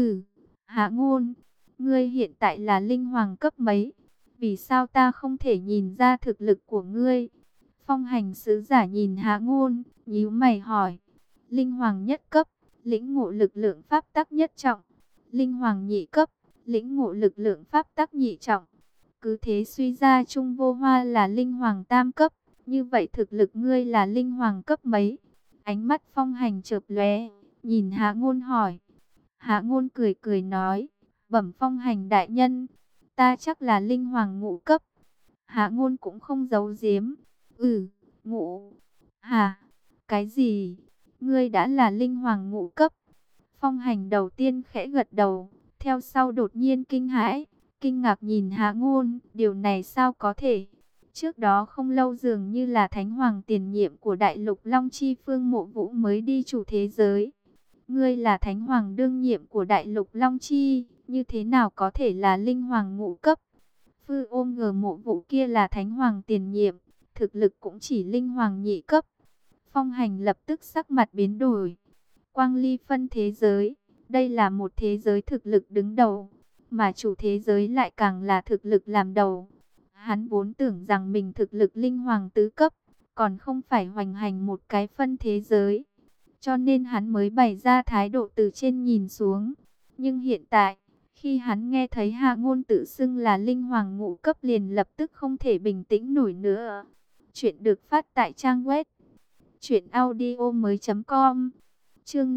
Hạ Ngôn, ngươi hiện tại là linh hoàng cấp mấy? Vì sao ta không thể nhìn ra thực lực của ngươi? Phong hành sứ giả nhìn Hạ Ngôn, nhíu mày hỏi. Linh hoàng nhất cấp, lĩnh ngộ lực lượng pháp tắc nhất trọng. Linh hoàng nhị cấp, lĩnh ngộ lực lượng pháp tắc nhị trọng. Cứ thế suy ra Trung Vô Hoa là linh hoàng tam cấp. Như vậy thực lực ngươi là linh hoàng cấp mấy? Ánh mắt Phong hành chợt lóe, nhìn Hạ Ngôn hỏi. Hạ Ngôn cười cười nói, bẩm Phong hành đại nhân, ta chắc là linh hoàng ngũ cấp. Hạ Ngôn cũng không giấu giếm. Ngũ. Hả? Cái gì? Ngươi đã là linh hoàng ngũ cấp? Phong hành đầu tiên khẽ gật đầu, theo sau đột nhiên kinh hãi, kinh ngạc nhìn Hạ Ngôn, điều này sao có thể? Trước đó không lâu dường như là Thánh Hoàng tiền nhiệm của Đại Lục Long Chi Phương Mộ Vũ mới đi chủ thế giới. Ngươi là Thánh Hoàng đương nhiệm của Đại Lục Long Chi, như thế nào có thể là linh hoàng ngũ cấp? Phu ôm ngờ Mộ Vũ kia là Thánh Hoàng tiền nhiệm, thực lực cũng chỉ linh hoàng nhị cấp. Phong hành lập tức sắc mặt biến đổi. Quang Ly phân thế giới, đây là một thế giới thực lực đứng đầu, mà chủ thế giới lại càng là thực lực làm đầu. Hắn vốn tưởng rằng mình thực lực linh hoàng tứ cấp, còn không phải hoành hành một cái phân thế giới. Cho nên hắn mới bày ra thái độ từ trên nhìn xuống. Nhưng hiện tại, khi hắn nghe thấy Hạ Ngôn tự xưng là linh hoàng ngũ cấp liền lập tức không thể bình tĩnh nổi nữa. Chuyện được phát tại trang web truyệnaudiomoi.com. Chương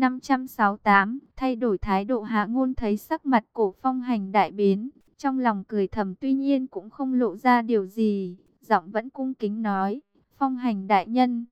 568, thay đổi thái độ. Hạ Ngôn thấy sắc mặt Cổ Phong hành đại biến, trong lòng cười thầm tuy nhiên cũng không lộ ra điều gì, giọng vẫn cung kính nói, Phong hành đại nhân,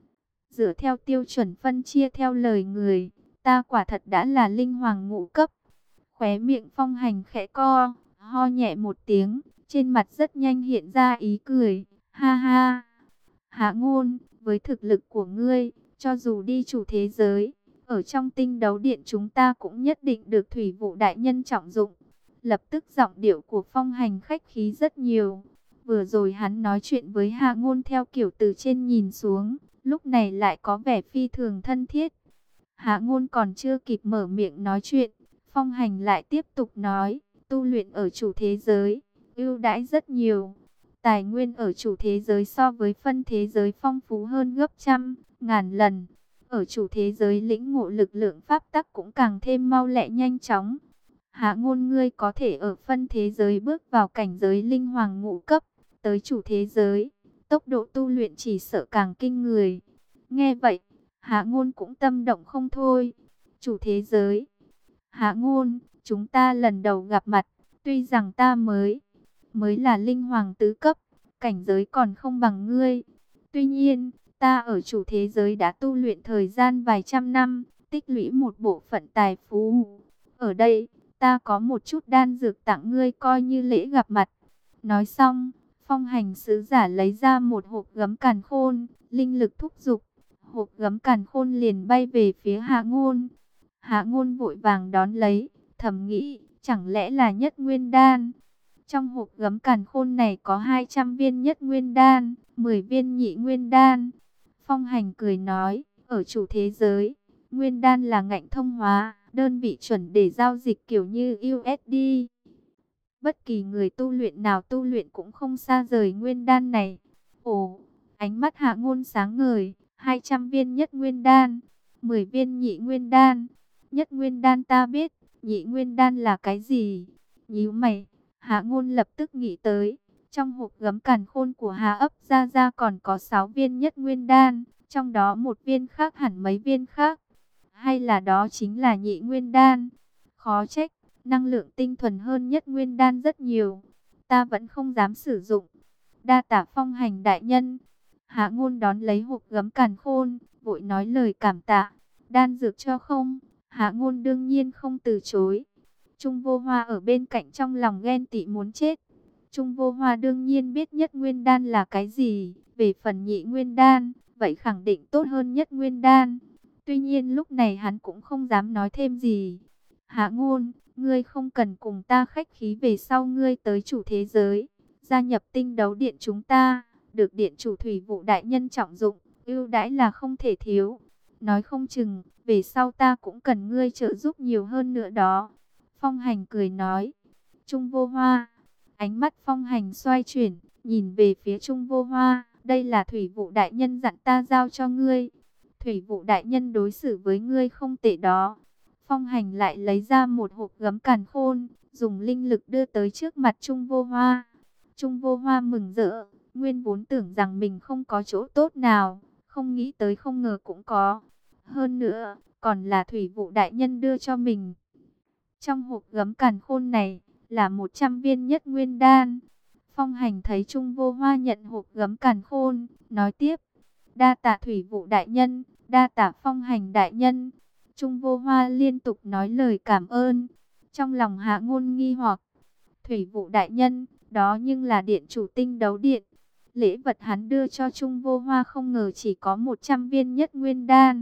dựa theo tiêu chuẩn phân chia theo lời người, ta quả thật đã là linh hoàng ngũ cấp. Khóe miệng Phong hành khẽ co, ho nhẹ một tiếng, trên mặt rất nhanh hiện ra ý cười, ha ha. Hạ Ngôn, với thực lực của ngươi, cho dù đi chủ thế giới, ở trong tinh đấu điện chúng ta cũng nhất định được Thủy Vụ đại nhân trọng dụng. Lập tức giọng điệu của Phong hành khách khí rất nhiều. Vừa rồi hắn nói chuyện với Hạ Ngôn theo kiểu từ trên nhìn xuống, lúc này lại có vẻ phi thường thân thiết. Hạ Ngôn còn chưa kịp mở miệng nói chuyện, Phong hành lại tiếp tục nói, tu luyện ở chủ thế giới, ưu đãi rất nhiều. Tài nguyên ở chủ thế giới so với phân thế giới phong phú hơn gấp trăm, ngàn lần. Ở chủ thế giới lĩnh ngộ lực lượng pháp tắc cũng càng thêm mau lẹ nhanh chóng. Hạ Ngôn, ngươi có thể ở phân thế giới bước vào cảnh giới linh hoàng ngũ cấp, tới chủ thế giới, tốc độ tu luyện chỉ sợ càng kinh người. Nghe vậy, Hạ Ngôn cũng tâm động không thôi. Chủ thế giới. Hạ Ngôn, chúng ta lần đầu gặp mặt, tuy rằng ta mới là linh hoàng tứ cấp, cảnh giới còn không bằng ngươi. Tuy nhiên, ta ở chủ thế giới đã tu luyện thời gian vài trăm năm, tích lũy một bộ phận tài phú. Ở đây, ta có một chút đan dược tặng ngươi coi như lễ gặp mặt. Nói xong, Phong hành sứ giả lấy ra một hộp gấm càn khôn, linh lực thúc giục. Hộp gấm càn khôn liền bay về phía Hạ Ngôn. Hạ Ngôn vội vàng đón lấy, thầm nghĩ, chẳng lẽ là nhất nguyên đan. Trong hộp gấm càn khôn này có 200 viên nhất nguyên đan, 10 viên nhị nguyên đan. Phong hành cười nói, ở chủ thế giới, nguyên đan là ngạnh thông hóa, đơn vị chuẩn để giao dịch kiểu như USD. Bất kỳ người tu luyện nào tu luyện cũng không xa rời nguyên đan này. Ồ, ánh mắt Hạ Ngôn sáng ngời, 200 viên nhất nguyên đan, 10 viên nhị nguyên đan. Nhất nguyên đan ta biết, nhị nguyên đan là cái gì? Nhíu mày, Hạ Ngôn lập tức nghĩ tới, trong hộp gấm càn khôn của Hà ấp ra còn có 6 viên nhất nguyên đan, trong đó một viên khác hẳn mấy viên khác. Hay là đó chính là nhị nguyên đan? Khó trách, năng lượng tinh thuần hơn nhất nguyên đan rất nhiều. Ta vẫn không dám sử dụng. Đa tạ Phong hành đại nhân. Hạ Ngôn đón lấy hộp gấm càn khôn, vội nói lời cảm tạ. Đan dược cho không? Hạ Ngôn đương nhiên không từ chối. Trung Vô Hoa ở bên cạnh trong lòng ghen tị muốn chết. Trung Vô Hoa đương nhiên biết nhất nguyên đan là cái gì. Về phần nhị nguyên đan, vậy khẳng định tốt hơn nhất nguyên đan. Tuy nhiên lúc này hắn cũng không dám nói thêm gì. Hạ Ngôn, ngươi không cần cùng ta khách khí, về sau ngươi tới chủ thế giới, gia nhập tinh đấu điện chúng ta, được điện chủ Thủy Vụ đại nhân trọng dụng, ưu đãi là không thể thiếu. Nói không chừng, về sau ta cũng cần ngươi trợ giúp nhiều hơn nữa đó. Phong Hành cười nói, Trung Vô Hoa. Ánh mắt Phong Hành xoay chuyển, nhìn về phía Trung Vô Hoa. Đây là Thủy Vụ đại nhân dặn ta giao cho ngươi. Thủy Vụ đại nhân đối xử với ngươi không tệ đó. Phong Hành lại lấy ra một hộp gấm càn khôn, dùng linh lực đưa tới trước mặt Trung Vô Hoa. Trung Vô Hoa mừng rỡ, nguyên vốn tưởng rằng mình không có chỗ tốt nào, không nghĩ tới không ngờ cũng có. Hơn nữa, còn là Thủy Vụ đại nhân đưa cho mình. Trong hộp gấm càn khôn này là 100 viên nhất nguyên đan. Phong Hành thấy Trung Vô Hoa nhận hộp gấm càn khôn, nói tiếp, đa tạ Thủy Vụ đại nhân, đa tạ Phong Hành đại nhân. Trung Vô Hoa liên tục nói lời cảm ơn. Trong lòng Hạ Ngôn nghi hoặc, Thủy Vụ đại nhân, đó nhưng là điện chủ Tinh Đấu Điện. Lễ vật hắn đưa cho Trung Vô Hoa không ngờ chỉ có 100 viên nhất nguyên đan.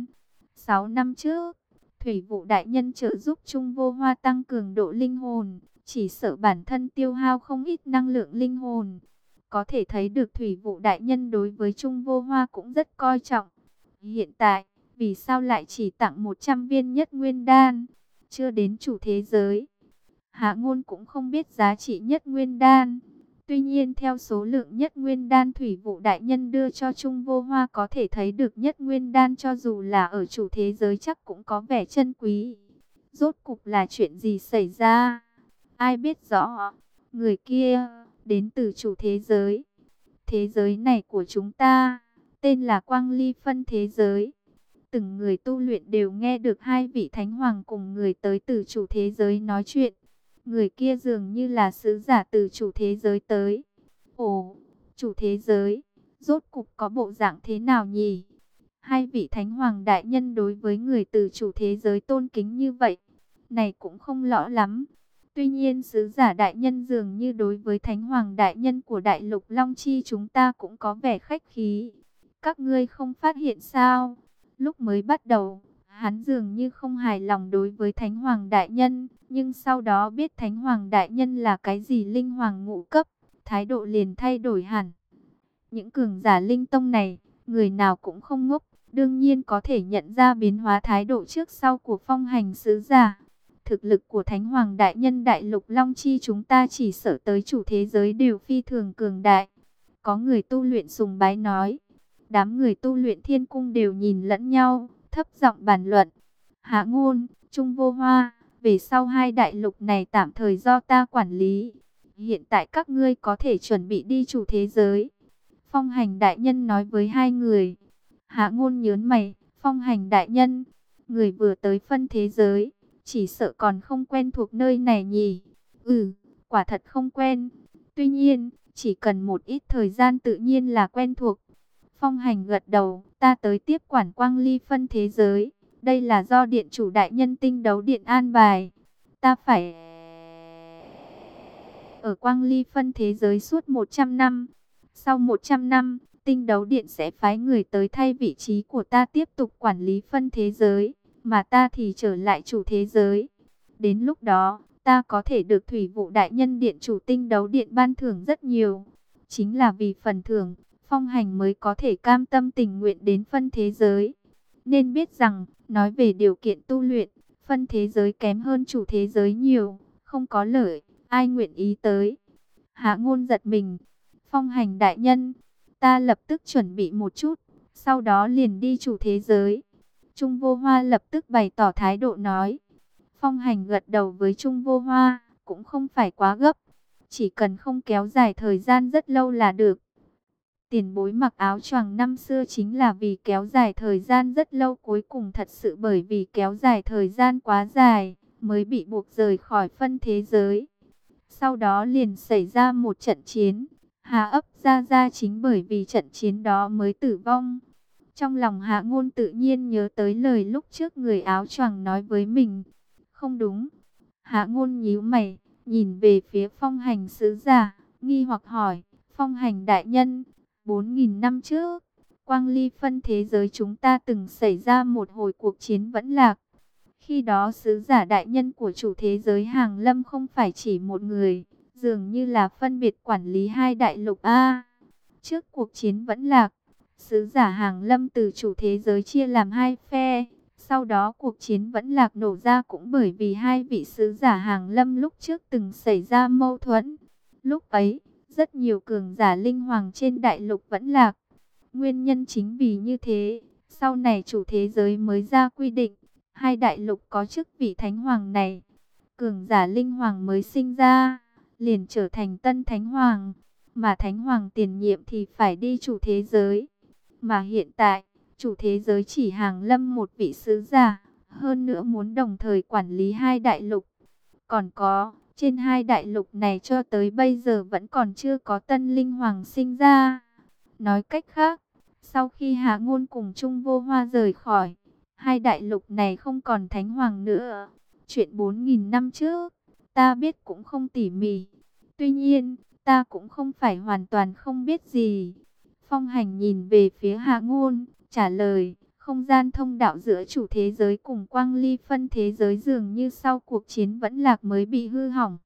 6 năm trước, Thủy Vụ đại nhân trợ giúp Trung Vô Hoa tăng cường độ linh hồn, chỉ sợ bản thân tiêu hao không ít năng lượng linh hồn. Có thể thấy được Thủy Vụ đại nhân đối với Trung Vô Hoa cũng rất coi trọng. Hiện tại, vì sao lại chỉ tặng 100 viên nhất nguyên đan, chưa đến chủ thế giới? Hạ Ngôn cũng không biết giá trị nhất nguyên đan. Tuy nhiên theo số lượng nhất nguyên đan Thủy Vụ đại nhân đưa cho Trung Vô Hoa có thể thấy được nhất nguyên đan cho dù là ở chủ thế giới chắc cũng có vẻ chân quý. Rốt cục là chuyện gì xảy ra? Ai biết rõ? Người kia đến từ chủ thế giới. Thế giới này của chúng ta tên là Quang Ly Phân thế giới. Từng người tu luyện đều nghe được hai vị thánh hoàng cùng người tới từ chủ thế giới nói chuyện. Người kia dường như là sứ giả từ chủ thế giới tới. Ồ, chủ thế giới, rốt cục có bộ dạng thế nào nhỉ? Hai vị thánh hoàng đại nhân đối với người từ chủ thế giới tôn kính như vậy, này cũng không rõ lắm. Tuy nhiên sứ giả đại nhân dường như đối với thánh hoàng đại nhân của đại lục Long Chi chúng ta cũng có vẻ khách khí. Các ngươi không phát hiện sao? Lúc mới bắt đầu, hắn dường như không hài lòng đối với Thánh Hoàng Đại Nhân, nhưng sau đó biết Thánh Hoàng Đại Nhân là cái gì linh hoàng ngũ cấp, thái độ liền thay đổi hẳn. Những cường giả linh tông này, người nào cũng không ngốc, đương nhiên có thể nhận ra biến hóa thái độ trước sau của Phong Hành sứ giả. Thực lực của Thánh Hoàng Đại Nhân đại lục Long Chi chúng ta chỉ sợ tới chủ thế giới đều phi thường cường đại. Có người tu luyện sùng bái nói. Đám người tu luyện thiên cung đều nhìn lẫn nhau, thấp giọng bàn luận. Hạ Ngôn, Trung Vô Hoa, về sau hai đại lục này tạm thời do ta quản lý. Hiện tại các ngươi có thể chuẩn bị đi chủ thế giới. Phong Hành đại nhân nói với hai người. Hạ Ngôn nhớn mày, Phong Hành đại nhân, người vừa tới phân thế giới, chỉ sợ còn không quen thuộc nơi này nhỉ? Ừ, quả thật không quen. Tuy nhiên, chỉ cần một ít thời gian tự nhiên là quen thuộc. Phong Hành gật đầu, ta tới tiếp quản Quang Ly Phân thế giới. Đây là do điện chủ đại nhân Tinh Đấu Điện an bài. Ta phải ở Quang Ly Phân thế giới suốt 100 năm. Sau 100 năm, Tinh Đấu Điện sẽ phái người tới thay vị trí của ta tiếp tục quản lý phân thế giới, mà ta thì trở lại chủ thế giới. Đến lúc đó, ta có thể được Thủy Vụ đại nhân điện chủ Tinh Đấu Điện ban thưởng rất nhiều. Chính là vì phần thưởng, Phong Hành mới có thể cam tâm tình nguyện đến phân thế giới. Nên biết rằng, nói về điều kiện tu luyện, phân thế giới kém hơn chủ thế giới nhiều, không có lợi, ai nguyện ý tới. Hạ Ngôn giật mình, Phong Hành đại nhân, ta lập tức chuẩn bị một chút, sau đó liền đi chủ thế giới. Trung Vô Hoa lập tức bày tỏ thái độ nói. Phong Hành gật đầu với Trung Vô Hoa, cũng không phải quá gấp, chỉ cần không kéo dài thời gian rất lâu là được. Tiền bối mặc áo choàng năm xưa chính là vì kéo dài thời gian rất lâu, cuối cùng thật sự bởi vì kéo dài thời gian quá dài, mới bị buộc rời khỏi phân thế giới. Sau đó liền xảy ra một trận chiến, Hạ Ấp Gia Gia chính bởi vì trận chiến đó mới tử vong. Trong lòng Hạ Ngôn tự nhiên nhớ tới lời lúc trước người áo choàng nói với mình. Không đúng. Hạ Ngôn nhíu mày, nhìn về phía Phong Hành sứ giả, nghi hoặc hỏi, Phong Hành đại nhân, 4.000 năm trước, Quang Ly Phân thế giới chúng ta từng xảy ra một hồi cuộc chiến vẫn lạc. Khi đó sứ giả đại nhân của chủ thế giới Hàng Lâm không phải chỉ một người, dường như là phân biệt quản lý hai đại lục A. Trước cuộc chiến vẫn lạc, sứ giả Hàng Lâm từ chủ thế giới chia làm hai phe, Sau đó cuộc chiến vẫn lạc nổ ra cũng bởi vì hai vị sứ giả hàng lâm lúc trước từng xảy ra mâu thuẫn. Lúc ấy, rất nhiều cường giả linh hoàng trên đại lục vẫn lạc. Nguyên nhân chính vì như thế, sau này chủ thế giới mới ra quy định, hai đại lục có chức vị thánh hoàng này. Cường giả linh hoàng mới sinh ra, liền trở thành tân thánh hoàng, mà thánh hoàng tiền nhiệm thì phải đi chủ thế giới. Mà hiện tại, chủ thế giới chỉ hàng lâm một vị sứ giả, hơn nữa muốn đồng thời quản lý hai đại lục. Còn có, trên hai đại lục này cho tới bây giờ vẫn còn chưa có tân linh hoàng sinh ra. Nói cách khác, sau khi Hạ Ngôn cùng Trung Vô Hoa rời khỏi, hai đại lục này không còn thánh hoàng nữa. Chuyện 4.000 năm trước, ta biết cũng không tỉ mỉ. Tuy nhiên, ta cũng không phải hoàn toàn không biết gì. Phong Hành nhìn về phía Hạ Ngôn, trả lời, không gian thông đạo giữa chủ thế giới cùng quang ly phân thế giới dường như sau cuộc chiến vẫn lạc mới bị hư hỏng.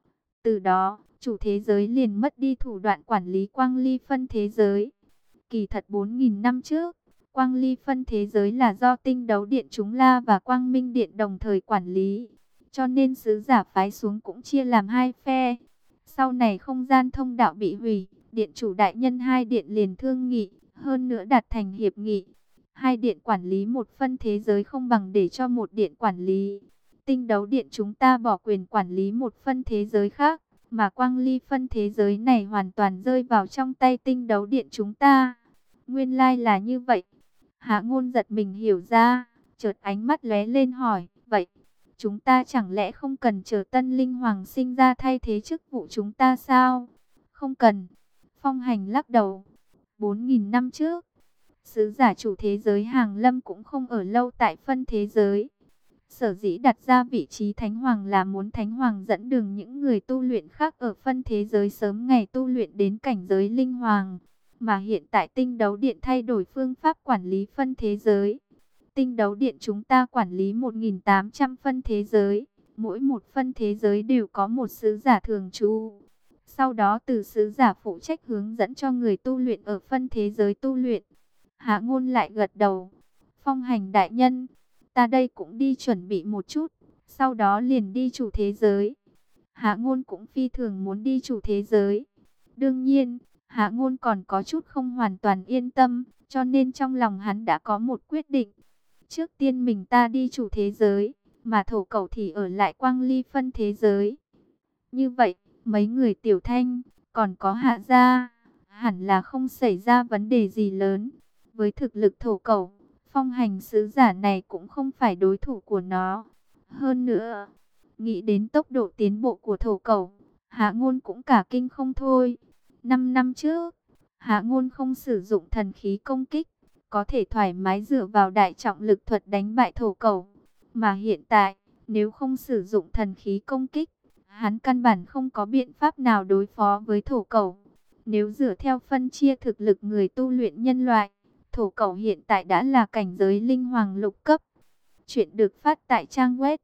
Từ đó, chủ thế giới liền mất đi thủ đoạn quản lý quang ly phân thế giới. Kỳ thật 4.000 năm trước, quang ly phân thế giới là do tinh đấu điện chúng La và quang minh điện đồng thời quản lý. Cho nên sứ giả phái xuống cũng chia làm hai phe. Sau này không gian thông đạo bị hủy, điện chủ đại nhân hai điện liền thương nghị, hơn nữa đạt thành hiệp nghị. Hai điện quản lý một phân thế giới không bằng để cho một điện quản lý. Tinh đấu điện chúng ta bỏ quyền quản lý một phân thế giới khác, mà quang ly phân thế giới này hoàn toàn rơi vào trong tay tinh đấu điện chúng ta. Nguyên lai là như vậy. Hạ Ngôn giật mình hiểu ra, chợt ánh mắt lóe lên hỏi, vậy chúng ta chẳng lẽ không cần chờ tân linh hoàng sinh ra thay thế chức vụ chúng ta sao? Không cần. Phong Hành lắc đầu. 4.000 năm trước, sứ giả chủ thế giới hàng lâm cũng không ở lâu tại phân thế giới. Sở dĩ đặt ra vị trí thánh hoàng là muốn thánh hoàng dẫn đường những người tu luyện khác ở phân thế giới sớm ngày tu luyện đến cảnh giới linh hoàng. Mà hiện tại tinh đấu điện thay đổi phương pháp quản lý phân thế giới. Tinh đấu điện chúng ta quản lý 1.800 phân thế giới. Mỗi một phân thế giới đều có một sứ giả thường trú. Sau đó từ sứ giả phụ trách hướng dẫn cho người tu luyện ở phân thế giới tu luyện. Hạ Ngôn lại gật đầu. Phong Hành đại nhân, ta đây cũng đi chuẩn bị một chút, sau đó liền đi chủ thế giới. Hạ Ngôn cũng phi thường muốn đi chủ thế giới. Đương nhiên, Hạ Ngôn còn có chút không hoàn toàn yên tâm, cho nên trong lòng hắn đã có một quyết định. Trước tiên mình ta đi chủ thế giới, mà Thổ Cẩu thì ở lại quang ly phân thế giới. Như vậy, mấy người Tiểu Thanh, còn có Hạ gia, hẳn là không xảy ra vấn đề gì lớn. Với thực lực Thổ Cẩu, Phong Hành sứ giả này cũng không phải đối thủ của nó. Hơn nữa, nghĩ đến tốc độ tiến bộ của Thổ Cẩu, Hạ Ngôn cũng cả kinh không thôi. 5 năm trước, Hạ Ngôn không sử dụng thần khí công kích, có thể thoải mái dựa vào đại trọng lực thuật đánh bại Thổ Cẩu. Mà hiện tại, nếu không sử dụng thần khí công kích, hắn căn bản không có biện pháp nào đối phó với Thổ Cẩu. Nếu dựa theo phân chia thực lực người tu luyện nhân loại, Thổ Cẩu hiện tại đã là cảnh giới linh hoàng lục cấp. Chuyện được phát tại trang web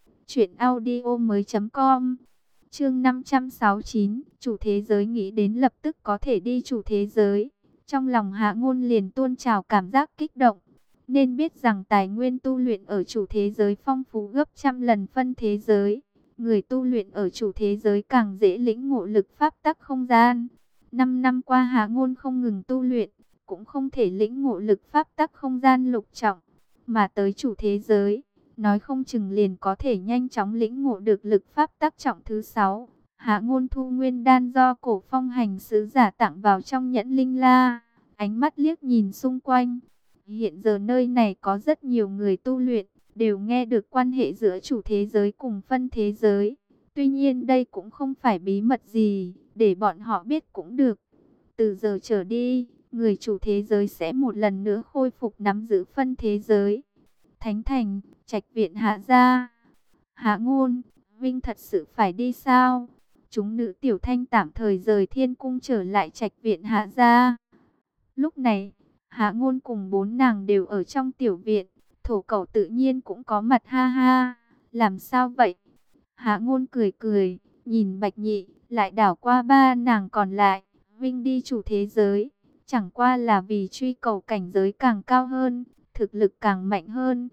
truyệnaudiomoi.com. Chương 569, chủ thế giới nghĩ đến lập tức có thể đi chủ thế giới. Trong lòng Hạ Ngôn liền tuôn trào cảm giác kích động. Nên biết rằng tài nguyên tu luyện ở chủ thế giới phong phú gấp trăm lần phân thế giới. Người tu luyện ở chủ thế giới càng dễ lĩnh ngộ lực pháp tắc không gian. 5 năm qua Hạ Ngôn không ngừng tu luyện, cũng không thể lĩnh ngộ lực pháp tắc không gian lục trọng. Mà tới chủ thế giới, nói không chừng liền có thể nhanh chóng lĩnh ngộ được lực pháp tắc trọng thứ 6. Hạ Ngôn thu nguyên đan do Cổ Phong Hành sứ giả tặng vào trong nhẫn linh la, ánh mắt liếc nhìn xung quanh. Hiện giờ nơi này có rất nhiều người tu luyện, đều nghe được quan hệ giữa chủ thế giới cùng phân thế giới. Tuy nhiên đây cũng không phải bí mật gì, để bọn họ biết cũng được. Từ giờ trở đi, người chủ thế giới sẽ một lần nữa khôi phục nắm giữ phân thế giới. Thánh Thành, Trạch viện Hạ gia. Hạ Ngôn, Vinh thật sự phải đi sao? Chúng nữ Tiểu Thanh tạm thời rời thiên cung trở lại Trạch viện Hạ gia. Lúc này, Hạ Ngôn cùng 4 nàng đều ở trong tiểu viện. Thổ Cẩu tự nhiên cũng có mặt, ha ha. Làm sao vậy? Hạ Ngôn cười cười, nhìn Bạch Nhị, lại đảo qua 3 nàng còn lại. Vinh đi chủ thế giới, chẳng qua là vì truy cầu cảnh giới càng cao hơn, thực lực càng mạnh hơn.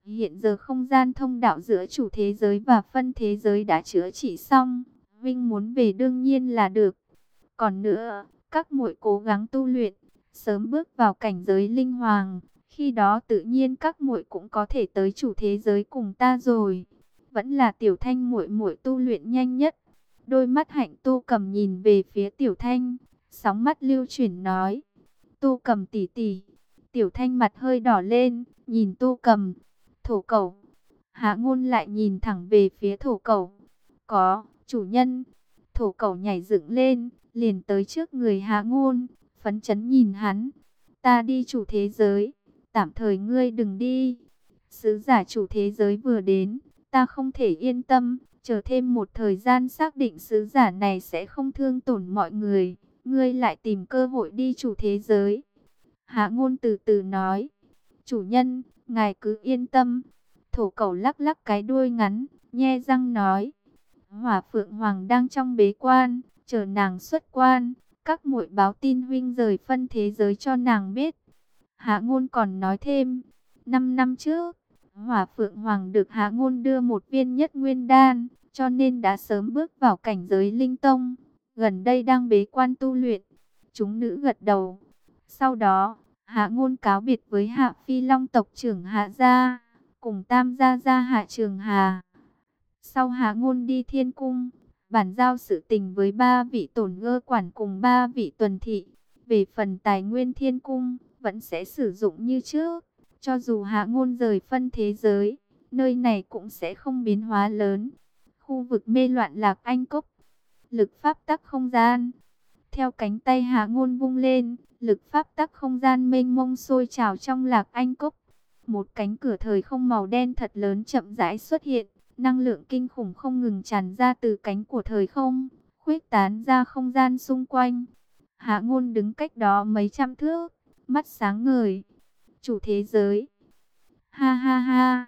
Hiện giờ không gian thông đạo giữa chủ thế giới và phân thế giới đã chữa trị xong. Vinh muốn về đương nhiên là được. Còn nữa, các muội cố gắng tu luyện, sớm bước vào cảnh giới linh hoàng. Khi đó tự nhiên các muội cũng có thể tới chủ thế giới cùng ta rồi. Vẫn là Tiểu Thanh muội muội tu luyện nhanh nhất. Đôi mắt Hạnh Tô Cầm nhìn về phía Tiểu Thanh, sóng mắt lưu chuyển nói: Tô Cầm tỷ tỷ. Tiểu Thanh mặt hơi đỏ lên, nhìn Tô Cầm. Thổ Cẩu. Hạ Ngôn lại nhìn thẳng về phía Thổ Cẩu. Có, chủ nhân. Thổ Cẩu nhảy dựng lên, liền tới trước người Hạ Ngôn, phấn chấn nhìn hắn. Ta đi chủ thế giới, tạm thời ngươi đừng đi. Sứ giả chủ thế giới vừa đến, ta không thể yên tâm, chờ thêm một thời gian xác định sứ giả này sẽ không thương tổn mọi người, ngươi lại tìm cơ hội đi chủ thế giới. Hạ Ngôn từ từ nói, chủ nhân, ngài cứ yên tâm. Thổ Cẩu lắc lắc cái đuôi ngắn, nhe răng nói, Hỏa Phượng Hoàng đang trong bế quan, chờ nàng xuất quan, các muội báo tin huynh rời phân thế giới cho nàng biết. Hạ Ngôn còn nói thêm, 5 năm trước, Hỏa Phượng Hoàng được Hạ Ngôn đưa một viên nhất nguyên đan, cho nên đã sớm bước vào cảnh giới linh tông, gần đây đang bế quan tu luyện. Chúng nữ gật đầu. Sau đó, Hạ Ngôn cáo biệt với Hạ Phi Long tộc trưởng Hạ gia, cùng Tam gia gia Hạ Trường Hà. Sau Hạ Ngôn đi Thiên Cung, bàn giao sự tình với 3 vị tổn gơ quản cùng 3 vị tuần thị. Về phần tài nguyên Thiên Cung, vẫn sẽ sử dụng như trước. Cho dù Hạ Ngôn rời phân thế giới, nơi này cũng sẽ không biến hóa lớn. Khu vực mê loạn Lạc Anh Cốc, lực pháp tắc không gian. Theo cánh tay Hạ Ngôn vung lên, lực pháp tắc không gian mênh mông sôi trào trong Lạc Anh Cốc. Một cánh cửa thời không màu đen thật lớn chậm rãi xuất hiện. Năng lượng kinh khủng không ngừng tràn ra từ cánh của thời không, khuếch tán ra không gian xung quanh. Hạ Ngôn đứng cách đó mấy trăm thước, mắt sáng ngời. Chủ thế giới. Ha ha ha.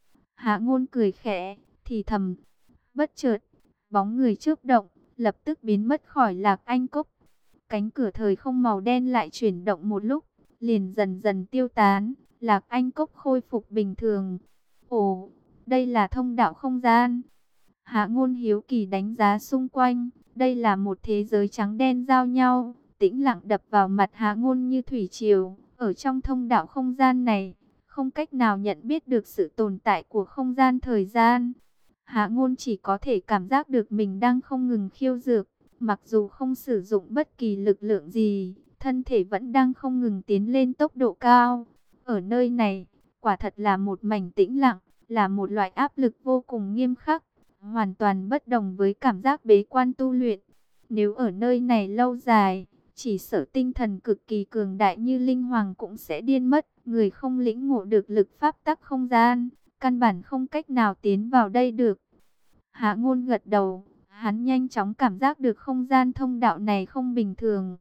Hạ Ngôn cười khẽ, thì thầm. Bất chợt, bóng người chớp động, lập tức biến mất khỏi Lạc Anh Cốc. Cánh cửa thời không màu đen lại chuyển động một lúc, liền dần dần tiêu tán. Lạc Anh Cốc khôi phục bình thường. Ồ, đây là thông đạo không gian. Hạ Ngôn hiếu kỳ đánh giá xung quanh. Đây là một thế giới trắng đen giao nhau, tĩnh lặng đập vào mặt Hạ Ngôn như thủy triều. Ở trong thông đạo không gian này, không cách nào nhận biết được sự tồn tại của không gian thời gian. Hạ Ngôn chỉ có thể cảm giác được mình đang không ngừng khiêu dược. Mặc dù không sử dụng bất kỳ lực lượng gì, thân thể vẫn đang không ngừng tiến lên tốc độ cao. Ở nơi này, quả thật là một mảnh tĩnh lặng, là một loại áp lực vô cùng nghiêm khắc, hoàn toàn bất đồng với cảm giác bế quan tu luyện. Nếu ở nơi này lâu dài, chỉ sợ tinh thần cực kỳ cường đại như linh hoàng cũng sẽ điên mất. Người không lĩnh ngộ được lực pháp tắc không gian, căn bản không cách nào tiến vào đây được. Hạ Ngôn gật đầu, hắn nhanh chóng cảm giác được không gian thông đạo này không bình thường.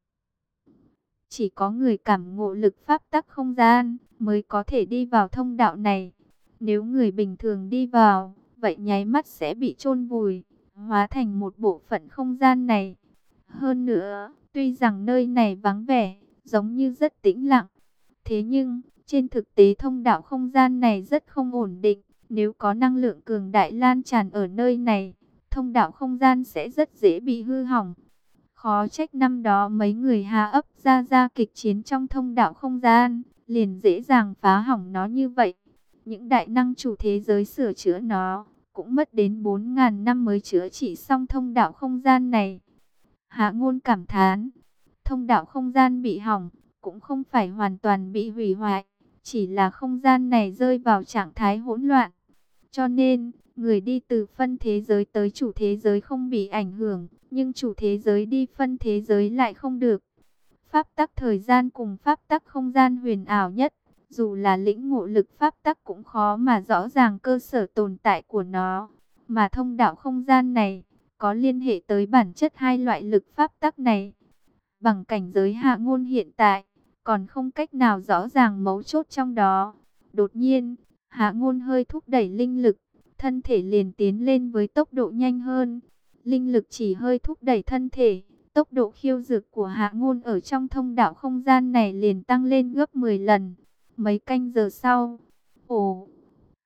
Chỉ có người cảm ngộ lực pháp tắc không gian mới có thể đi vào thông đạo này. Nếu người bình thường đi vào, vậy nháy mắt sẽ bị chôn vùi, hóa thành một bộ phận không gian này. Hơn nữa, tuy rằng nơi này vắng vẻ, giống như rất tĩnh lặng, thế nhưng trên thực tế thông đạo không gian này rất không ổn định. Nếu có năng lượng cường đại lan tràn ở nơi này, thông đạo không gian sẽ rất dễ bị hư hỏng. Khó trách năm đó mấy người Hà ấp ra kịch chiến trong thông đạo không gian, liền dễ dàng phá hỏng nó như vậy. Những đại năng chủ thế giới sửa chữa nó, cũng mất đến 4.000 năm mới chữa trị xong thông đạo không gian này. Hạ Ngôn cảm thán, thông đạo không gian bị hỏng, cũng không phải hoàn toàn bị hủy hoại, chỉ là không gian này rơi vào trạng thái hỗn loạn. Cho nên, người đi từ phân thế giới tới chủ thế giới không bị ảnh hưởng, nhưng chủ thế giới đi phân thế giới lại không được. Pháp tắc thời gian cùng pháp tắc không gian huyền ảo nhất, dù là lĩnh ngộ lực pháp tắc cũng khó mà rõ ràng cơ sở tồn tại của nó. Mà thông đạo không gian này, có liên hệ tới bản chất hai loại lực pháp tắc này. Bằng cảnh giới Hạ Ngôn hiện tại, còn không cách nào rõ ràng mấu chốt trong đó. Đột nhiên, Hạ Ngôn hơi thúc đẩy linh lực, thân thể liền tiến lên với tốc độ nhanh hơn. Linh lực chỉ hơi thúc đẩy thân thể, tốc độ khiêu dược của Hạ Ngôn ở trong thông đạo không gian này liền tăng lên gấp 10 lần. Mấy canh giờ sau, ồ,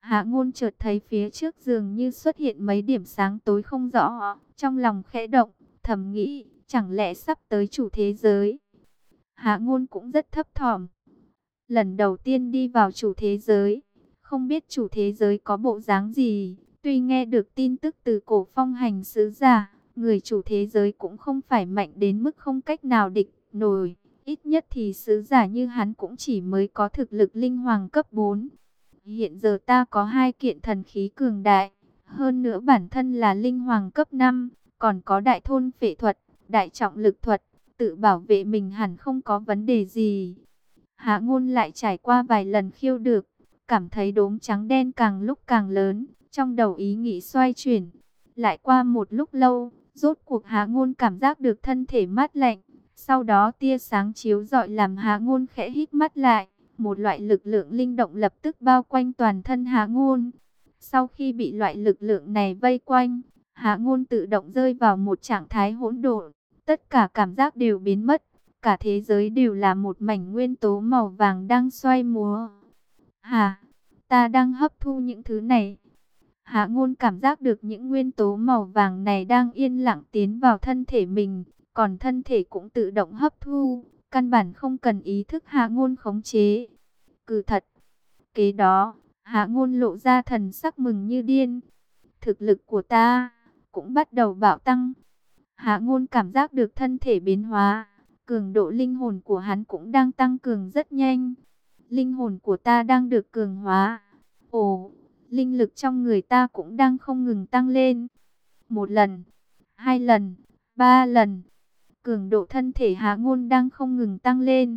Hạ Ngôn chợt thấy phía trước dường như xuất hiện mấy điểm sáng tối không rõ, trong lòng khẽ động, thầm nghĩ, chẳng lẽ sắp tới chủ thế giới. Hạ Ngôn cũng rất thấp thỏm. Lần đầu tiên đi vào chủ thế giới, không biết chủ thế giới có bộ dáng gì. Tuy nghe được tin tức từ Cổ Phong hành sứ giả, người chủ thế giới cũng không phải mạnh đến mức không cách nào địch nổi. Ít nhất thì sứ giả như hắn cũng chỉ mới có thực lực linh hoàng cấp 4. Hiện giờ ta có 2 kiện thần khí cường đại, hơn nữa bản thân là linh hoàng cấp 5, còn có đại thôn phệ thuật, đại trọng lực thuật, tự bảo vệ mình hẳn không có vấn đề gì. Hạ Ngôn lại trải qua vài lần khiêu được, cảm thấy đốm trắng đen càng lúc càng lớn, trong đầu ý nghĩ xoay chuyển. Lại qua một lúc lâu, rốt cuộc Hạ Ngôn cảm giác được thân thể mát lạnh, sau đó tia sáng chiếu rọi làm Hạ Ngôn khẽ hít mắt lại, một loại lực lượng linh động lập tức bao quanh toàn thân Hạ Ngôn. Sau khi bị loại lực lượng này vây quanh, Hạ Ngôn tự động rơi vào một trạng thái hỗn độn, tất cả cảm giác đều biến mất. Cả thế giới đều là một mảnh nguyên tố màu vàng đang xoay múa. Hà, ta đang hấp thu những thứ này. Hạ Ngôn cảm giác được những nguyên tố màu vàng này đang yên lặng tiến vào thân thể mình, còn thân thể cũng tự động hấp thu, căn bản không cần ý thức Hạ Ngôn khống chế. Cừ thật. Kế đó, Hạ Ngôn lộ ra thần sắc mừng như điên. Thực lực của ta cũng bắt đầu bạo tăng. Hạ Ngôn cảm giác được thân thể biến hóa. Cường độ linh hồn của hắn cũng đang tăng cường rất nhanh. Linh hồn của ta đang được cường hóa. Ồ, linh lực trong người ta cũng đang không ngừng tăng lên. 1 lần, 2 lần, 3 lần. Cường độ thân thể Hạ Ngôn đang không ngừng tăng lên.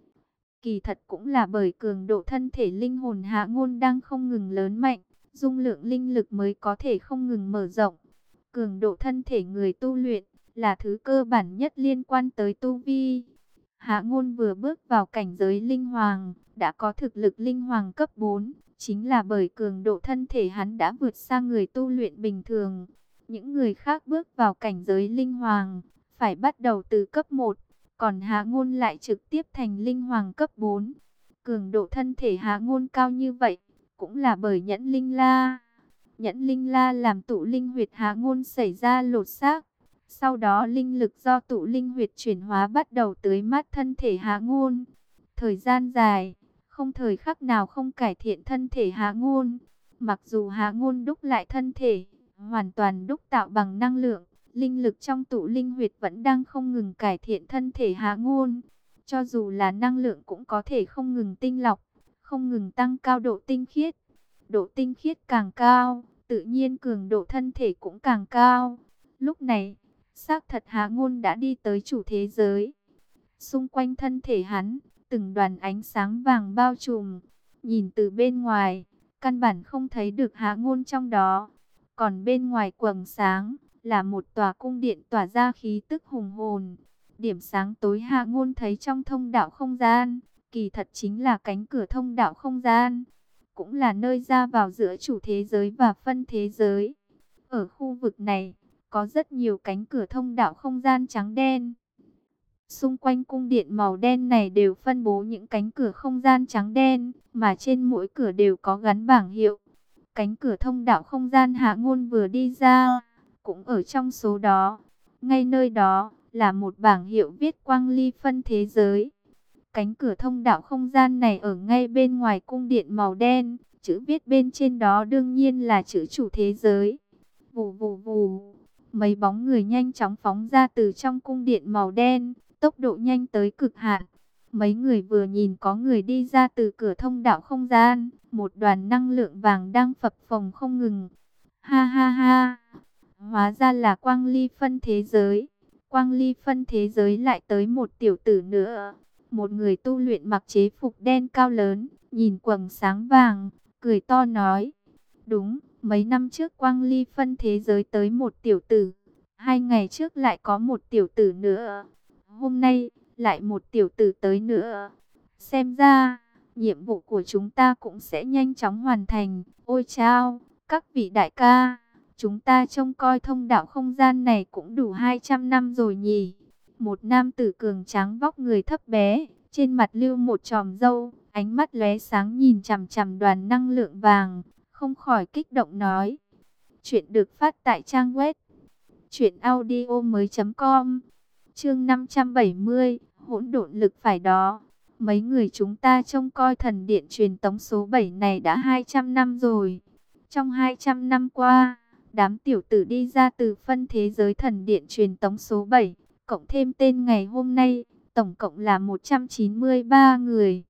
Kỳ thật cũng là bởi cường độ thân thể linh hồn Hạ Ngôn đang không ngừng lớn mạnh, dung lượng linh lực mới có thể không ngừng mở rộng. Cường độ thân thể người tu luyện là thứ cơ bản nhất liên quan tới tu vi. Hạ Ngôn vừa bước vào cảnh giới linh hoàng, đã có thực lực linh hoàng cấp 4, chính là bởi cường độ thân thể hắn đã vượt xa người tu luyện bình thường. Những người khác bước vào cảnh giới linh hoàng, phải bắt đầu từ cấp 1, còn Hạ Ngôn lại trực tiếp thành linh hoàng cấp 4. Cường độ thân thể Hạ Ngôn cao như vậy, cũng là bởi nhẫn linh la. Nhẫn linh la làm tụ linh huyệt Hạ Ngôn xảy ra lột xác. Sau đó linh lực do tụ linh huyệt chuyển hóa bắt đầu tưới mát thân thể Hạ Ngôn. Thời gian dài, không thời khắc nào không cải thiện thân thể Hạ Ngôn. Mặc dù Hạ Ngôn đúc lại thân thể, hoàn toàn đúc tạo bằng năng lượng, linh lực trong tụ linh huyệt vẫn đang không ngừng cải thiện thân thể Hạ Ngôn. Cho dù là năng lượng cũng có thể không ngừng tinh lọc, không ngừng tăng cao độ tinh khiết. Độ tinh khiết càng cao, tự nhiên cường độ thân thể cũng càng cao. Lúc này, xác thật Hạ Ngôn đã đi tới chủ thế giới. Xung quanh thân thể hắn, từng đoàn ánh sáng vàng bao trùm. Nhìn từ bên ngoài, căn bản không thấy được Hạ Ngôn trong đó. Còn bên ngoài quầng sáng, là một tòa cung điện tỏa ra khí tức hùng hồn. Điểm sáng tối Hạ Ngôn thấy trong thông đạo không gian, kỳ thật chính là cánh cửa thông đạo không gian. Cũng là nơi ra vào giữa chủ thế giới và phân thế giới. Ở khu vực này, có rất nhiều cánh cửa thông đạo không gian trắng đen. Xung quanh cung điện màu đen này đều phân bố những cánh cửa không gian trắng đen, mà trên mỗi cửa đều có gắn bảng hiệu. Cánh cửa thông đạo không gian Hạ Ngôn vừa đi ra, cũng ở trong số đó. Ngay nơi đó, là một bảng hiệu viết Quang Ly phân thế giới. Cánh cửa thông đạo không gian này ở ngay bên ngoài cung điện màu đen, chữ viết bên trên đó đương nhiên là chữ chủ thế giới. Vù vù vù, mấy bóng người nhanh chóng phóng ra từ trong cung điện màu đen, tốc độ nhanh tới cực hạn. Mấy người vừa nhìn có người đi ra từ cửa thông đạo không gian, một đoàn năng lượng vàng đang phập phồng không ngừng. Ha ha ha, hóa ra là Quang Ly phân thế giới. Quang Ly phân thế giới lại tới một tiểu tử nữa. Một người tu luyện mặc chế phục đen cao lớn, nhìn quầng sáng vàng, cười to nói. Đúng, mấy năm trước Quang Ly phân thế giới tới một tiểu tử. 2 ngày trước lại có một tiểu tử nữa. Hôm nay, lại một tiểu tử tới nữa. Xem ra, nhiệm vụ của chúng ta cũng sẽ nhanh chóng hoàn thành. Ôi chao, các vị đại ca, chúng ta trông coi thông đạo không gian này cũng đủ 200 năm rồi nhỉ. Một nam tử cường tráng vóc người thấp bé, trên mặt lưu một chòm râu, ánh mắt lóe sáng nhìn chằm chằm đoàn năng lượng vàng, không khỏi kích động nói. Chuyện được phát tại trang web truyệnaudiomoi.com. Chương 570, hỗn độn lực phải đó. Mấy người chúng ta trông coi thần điện truyền tống số 7 này đã 200 năm rồi. Trong 200 năm qua, đám tiểu tử đi ra từ phân thế giới thần điện truyền tống số 7, cộng thêm tên ngày hôm nay, tổng cộng là 193 người.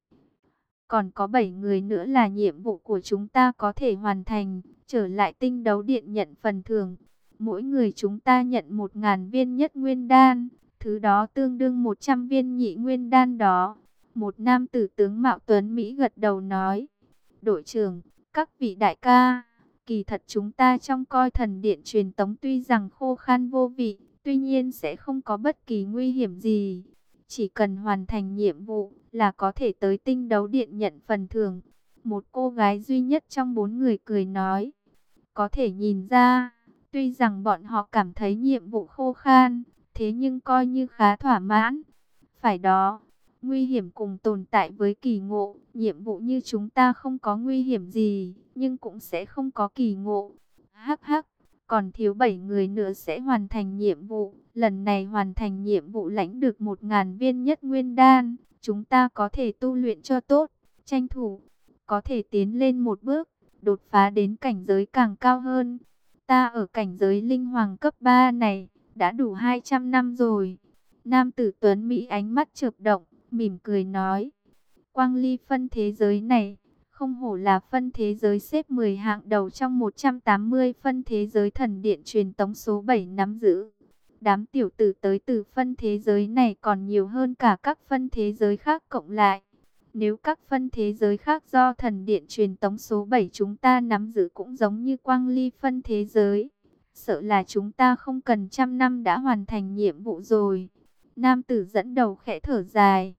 Còn có 7 người nữa là nhiệm vụ của chúng ta có thể hoàn thành, trở lại tinh đấu điện nhận phần thưởng. Mỗi người chúng ta nhận 1.000 viên nhất nguyên đan, thứ đó tương đương 100 viên nhị nguyên đan đó. Một nam tử tướng mạo tuấn Mỹ gật đầu nói. Đội trưởng, các vị đại ca, kỳ thật chúng ta trong coi thần điện truyền tống tuy rằng khô khan vô vị, tuy nhiên sẽ không có bất kỳ nguy hiểm gì. Chỉ cần hoàn thành nhiệm vụ là có thể tới tinh đấu điện nhận phần thưởng. Một cô gái duy nhất trong 4 người cười nói. Có thể nhìn ra, tuy rằng bọn họ cảm thấy nhiệm vụ khô khan, thế nhưng coi như khá thỏa mãn. Phải đó, nguy hiểm cùng tồn tại với kỳ ngộ. Nhiệm vụ như chúng ta không có nguy hiểm gì, nhưng cũng sẽ không có kỳ ngộ. Hắc hắc, còn thiếu 7 người nữa sẽ hoàn thành nhiệm vụ. Lần này hoàn thành nhiệm vụ lãnh được 1.000 viên nhất nguyên đan. Chúng ta có thể tu luyện cho tốt, tranh thủ, có thể tiến lên một bước, đột phá đến cảnh giới càng cao hơn. Ta ở cảnh giới linh hoàng cấp 3 này, đã đủ 200 năm rồi. Nam tử tuấn Mỹ ánh mắt chợp động, mỉm cười nói. Quang Ly phân thế giới này, không hổ là phân thế giới xếp 10 hạng đầu trong 180 phân thế giới thần điện truyền tống số 7 nắm giữ. Đám tiểu tử tới từ phân thế giới này còn nhiều hơn cả các phân thế giới khác cộng lại. Nếu các phân thế giới khác do thần điện truyền tống số 7 chúng ta nắm giữ cũng giống như Quang Ly phân thế giới, sợ là chúng ta không cần trăm năm đã hoàn thành nhiệm vụ rồi. Nam tử dẫn đầu khẽ thở dài.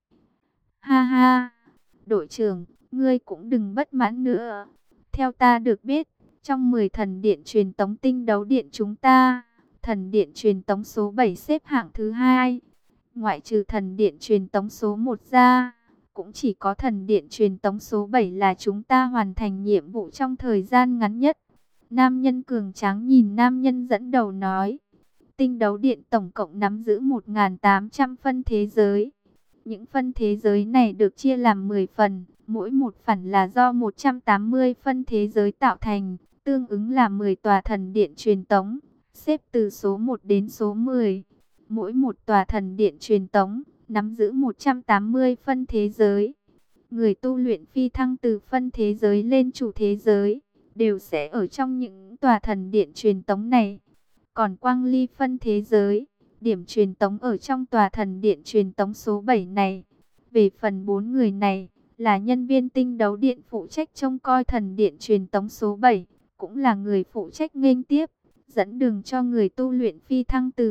Ha ha, đội trưởng, ngươi cũng đừng bất mãn nữa. Theo ta được biết, trong 10 thần điện truyền tống tinh đấu điện chúng ta, thần điện truyền tống số 7 xếp hạng thứ 2. Ngoại trừ thần điện truyền tống số 1 ra, cũng chỉ có thần điện truyền tống số 7 là chúng ta hoàn thành nhiệm vụ trong thời gian ngắn nhất. Nam nhân cường tráng nhìn nam nhân dẫn đầu nói. Tinh đấu điện tổng cộng nắm giữ 1.800 phân thế giới. Những phân thế giới này được chia làm 10 phần, mỗi một phần là do 180 phân thế giới tạo thành, tương ứng là 10 tòa thần điện truyền tống, xếp từ số 1 đến số 10. Mỗi một tòa thần điện truyền tống nắm giữ 180 phân thế giới. Người tu luyện phi thăng từ phân thế giới lên chủ thế giới, đều sẽ ở trong những tòa thần điện truyền tống này. Còn Quang Ly phân thế giới, điểm truyền tống ở trong tòa thần điện truyền tống số 7 này. Về phần 4 người này, là nhân viên tinh đấu điện phụ trách trông coi thần điện truyền tống số 7, cũng là người phụ trách nghênh tiếp, dẫn đường cho người tu luyện phi thăng từ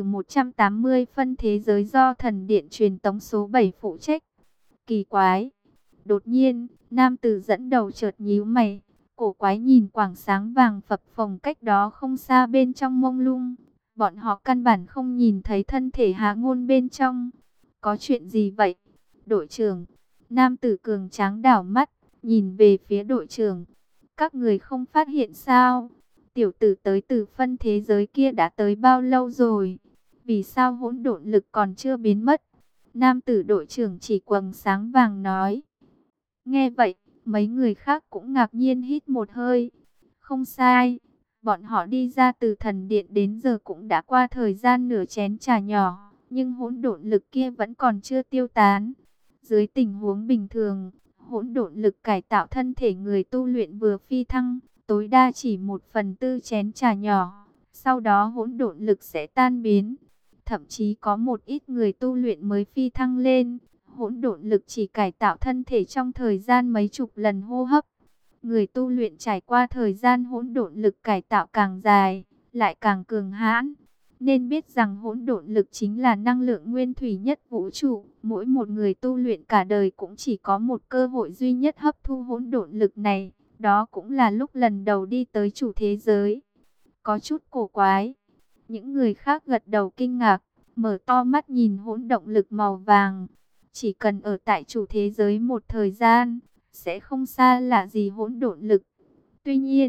180 phân thế giới do thần điện truyền tống số 7 phụ trách. Kỳ quái! Đột nhiên, nam tử dẫn đầu chợt nhíu mày, cổ quái nhìn quảng sáng vàng phập phồng cách đó không xa bên trong mông lung. Bọn họ căn bản không nhìn thấy thân thể Hạ Ngôn bên trong. Có chuyện gì vậy? Đội trưởng, nam tử cường tráng đảo mắt, nhìn về phía đội trưởng. Các người không phát hiện sao? Tiểu tử tới từ phân thế giới kia đã tới bao lâu rồi? Vì sao hỗn độn lực còn chưa biến mất? Nam tử đội trưởng chỉ quầng sáng vàng nói. Nghe vậy, mấy người khác cũng ngạc nhiên hít một hơi. Không sai, bọn họ đi ra từ thần điện đến giờ cũng đã qua thời gian nửa chén trà nhỏ, nhưng hỗn độn lực kia vẫn còn chưa tiêu tán. Dưới tình huống bình thường, hỗn độn lực cải tạo thân thể người tu luyện vừa phi thăng, tối đa chỉ 1/4 chén trà nhỏ, sau đó hỗn độn lực sẽ tan biến. Thậm chí có một ít người tu luyện mới phi thăng lên, hỗn độn lực chỉ cải tạo thân thể trong thời gian mấy chục lần hô hấp. Người tu luyện trải qua thời gian hỗn độn lực cải tạo càng dài, lại càng cường hãn. Nên biết rằng hỗn độn lực chính là năng lượng nguyên thủy nhất vũ trụ. Mỗi một người tu luyện cả đời cũng chỉ có một cơ hội duy nhất hấp thu hỗn độn lực này. Đó cũng là lúc lần đầu đi tới chủ thế giới. Có chút cổ quái. Những người khác gật đầu kinh ngạc, mở to mắt nhìn hỗn động lực màu vàng. Chỉ cần ở tại chủ thế giới một thời gian, sẽ không xa lạ gì hỗn độn lực. Tuy nhiên,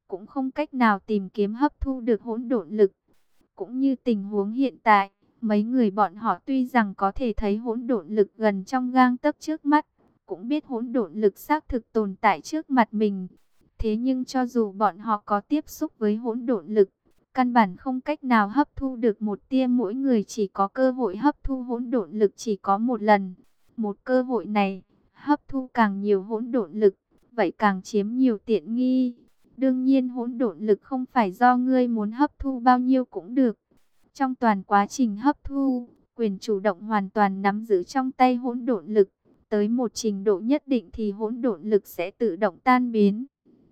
cũng không cách nào tìm kiếm hấp thu được hỗn độn lực. Cũng như tình huống hiện tại, mấy người bọn họ tuy rằng có thể thấy hỗn độn lực gần trong gang tấc trước mắt, cũng biết hỗn độn lực xác thực tồn tại trước mặt mình. Thế nhưng cho dù bọn họ có tiếp xúc với hỗn độn lực, căn bản không cách nào hấp thu được một tia, mỗi người chỉ có cơ hội hấp thu hỗn độn lực chỉ có một lần. Một cơ hội này, hấp thu càng nhiều hỗn độn lực, vậy càng chiếm nhiều tiện nghi. Đương nhiên hỗn độn lực không phải do ngươi muốn hấp thu bao nhiêu cũng được. Trong toàn quá trình hấp thu, quyền chủ động hoàn toàn nắm giữ trong tay hỗn độn lực. Tới một trình độ nhất định thì hỗn độn lực sẽ tự động tan biến.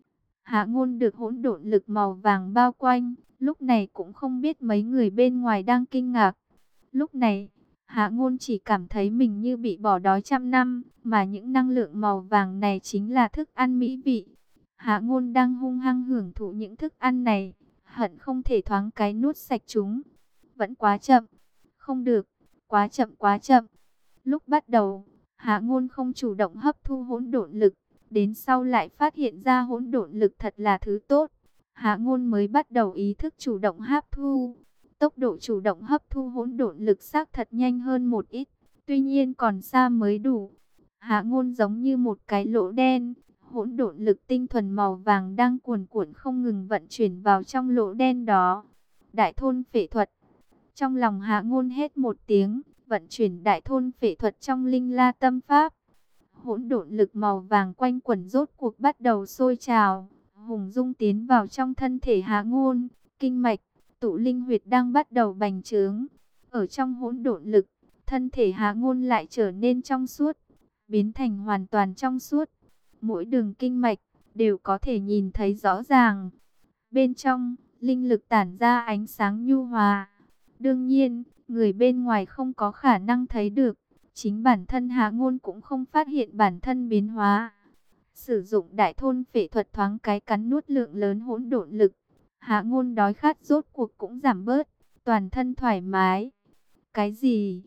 Hạ Ngôn được hỗn độn lực màu vàng bao quanh, lúc này cũng không biết mấy người bên ngoài đang kinh ngạc. Lúc này, Hạ Ngôn chỉ cảm thấy mình như bị bỏ đói trăm năm, mà những năng lượng màu vàng này chính là thức ăn mỹ vị. Hạ Ngôn đang hung hăng hưởng thụ những thức ăn này, hận không thể thoáng cái nuốt sạch chúng. Vẫn quá chậm, không được, quá chậm quá chậm. Lúc bắt đầu, Hạ Ngôn không chủ động hấp thu hỗn độn lực, đến sau lại phát hiện ra hỗn độn lực thật là thứ tốt. Hạ Ngôn mới bắt đầu ý thức chủ động hấp thu. Tốc độ chủ động hấp thu hỗn độn lực xác thật nhanh hơn một ít, tuy nhiên còn xa mới đủ. Hạ Ngôn giống như một cái lỗ đen, hỗn độn lực tinh thuần màu vàng đang cuồn cuộn không ngừng vận chuyển vào trong lỗ đen đó. Đại thôn phệ thuật. Trong lòng Hạ Ngôn hét một tiếng, vận chuyển đại thôn phệ thuật trong Linh La Tâm Pháp. Hỗn độn lực màu vàng quanh quẩn rốt cuộc bắt đầu sôi trào, hùng dung tiến vào trong thân thể Hạ Ngôn. Kinh mạch, tụ linh huyệt đang bắt đầu bành trướng. Ở trong hỗn độn lực, thân thể Hạ Ngôn lại trở nên trong suốt, biến thành hoàn toàn trong suốt. Mỗi đường kinh mạch đều có thể nhìn thấy rõ ràng. Bên trong, linh lực tản ra ánh sáng nhu hòa. Đương nhiên, người bên ngoài không có khả năng thấy được. Chính bản thân Hạ Ngôn cũng không phát hiện bản thân biến hóa. Sử dụng đại thôn phệ thuật thoáng cái cắn nuốt lượng lớn hỗn độn lực. Hạ Ngôn đói khát rốt cuộc cũng giảm bớt, toàn thân thoải mái. Cái gì?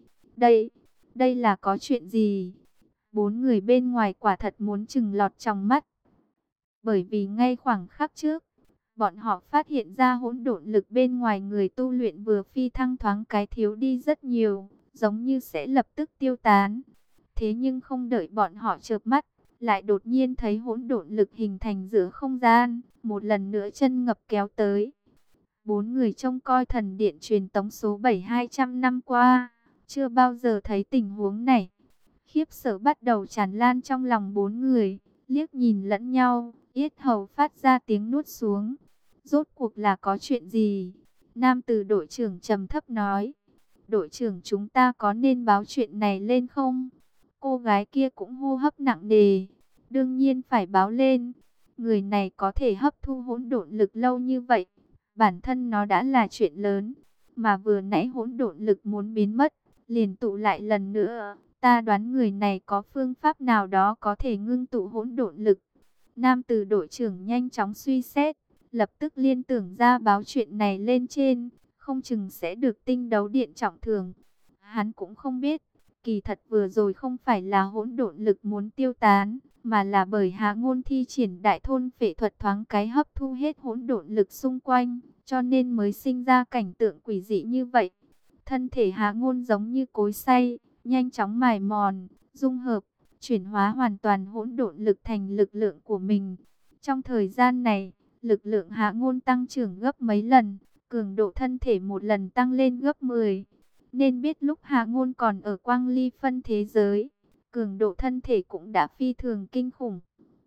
Đây là có chuyện gì? Bốn người bên ngoài quả thật muốn trừng lọt trong mắt. Bởi vì ngay khoảng khắc trước, bọn họ phát hiện ra hỗn độn lực bên ngoài người tu luyện vừa phi thăng thoáng cái thiếu đi rất nhiều, giống như sẽ lập tức tiêu tán. Thế nhưng không đợi bọn họ chợp mắt, lại đột nhiên thấy hỗn độn lực hình thành giữa không gian, một lần nữa chân ngập kéo tới. Bốn người trông coi thần điện truyền tống số 7200 năm qua, chưa bao giờ thấy tình huống này. Khiếp sợ bắt đầu tràn lan trong lòng bốn người, liếc nhìn lẫn nhau, yết hầu phát ra tiếng nuốt xuống. Rốt cuộc là có chuyện gì? Nam tử đội trưởng trầm thấp nói. Đội trưởng, chúng ta có nên báo chuyện này lên không? Cô gái kia cũng hô hấp nặng nề. Đương nhiên phải báo lên. Người này có thể hấp thu hỗn độn lực lâu như vậy, bản thân nó đã là chuyện lớn. Mà vừa nãy hỗn độn lực muốn biến mất, liền tụ lại lần nữa. Ta đoán người này có phương pháp nào đó có thể ngưng tụ hỗn độn lực. Nam tử đội trưởng nhanh chóng suy xét, lập tức liên tưởng ra báo chuyện này lên trên, không chừng sẽ được tinh đấu điện trọng thưởng. Hắn cũng không biết, kỳ thật vừa rồi không phải là hỗn độn lực muốn tiêu tán, mà là bởi Hạ Ngôn thi triển đại thôn phệ thuật thoáng cái hấp thu hết hỗn độn lực xung quanh, cho nên mới sinh ra cảnh tượng quỷ dị như vậy. Thân thể Hạ Ngôn giống như cối xay, nhanh chóng mài mòn, dung hợp, chuyển hóa hoàn toàn hỗn độn lực thành lực lượng của mình. Trong thời gian này, lực lượng Hạ Ngôn tăng trưởng gấp mấy lần, cường độ thân thể một lần tăng lên gấp 10. Nên biết lúc Hạ Ngôn còn ở Quang Ly phân thế giới, cường độ thân thể cũng đã phi thường kinh khủng.